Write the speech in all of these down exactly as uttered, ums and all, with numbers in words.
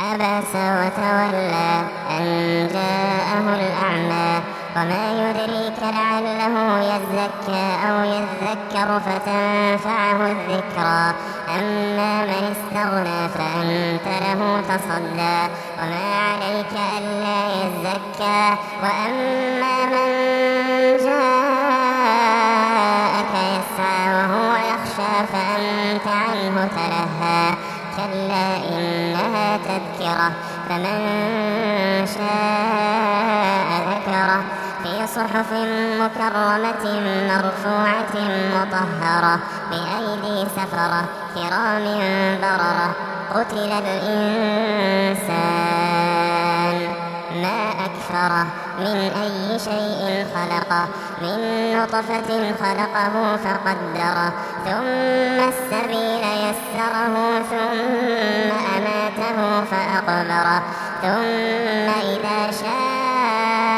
عبس وتولى أن جاءه الأعمى وما يدريك لعله يزكى أو يذكر فتنفعه الذكرى أما من استغنى فأنت له تصدى وما عليك ألا يزكى وأما من جاءك يسعى وهو يخشى فأنت عنه تلهى كلا إنها تذكرة فمن شاء ذكره في صحف مكرمة مرفوعة مطهرة بأيدي سفرة كرام بررة قتل الإنسان ما أكفره من أي شيء خلقه من نطفة خلقه فقدره ثم السبيل يسره ثم أماته فأقبره ثم إذا شاء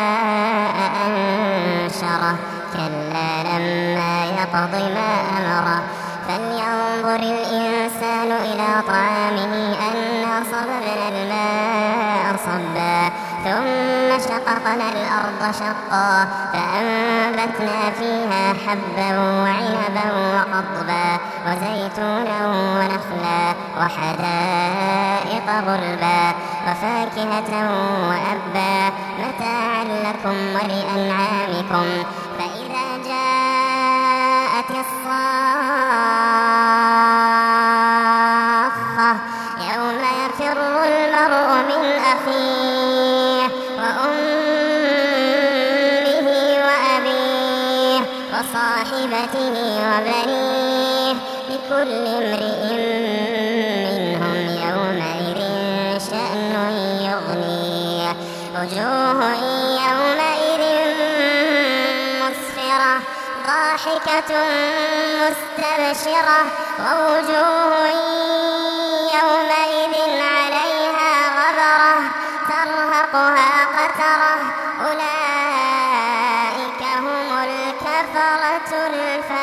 أنشره كلا لما يقض ما أمره فلينظر الإنسان إلى طعامه أنا صببنا الماء صبا ثم شققنا الأرض شقا فأنبتنا فيها حبا وعنبا وقضبا وزيتونا ونخلا وحدائق غلبا وفاكهة وأبا متاعا لكم ولأنعامكم فإذا جاءت الصاخة يوم يفر المرء من أخيه وأمه وأبيه وصاحبته وبنيه لكل امرئ منهم يومئذ شأن يغنيه وجوه يومئذ مسفرة ضاحكة مستبشرة ووجوه يومئذ عليها غبرة ترهقها قترة أولئك هم الكفرة الفجرة.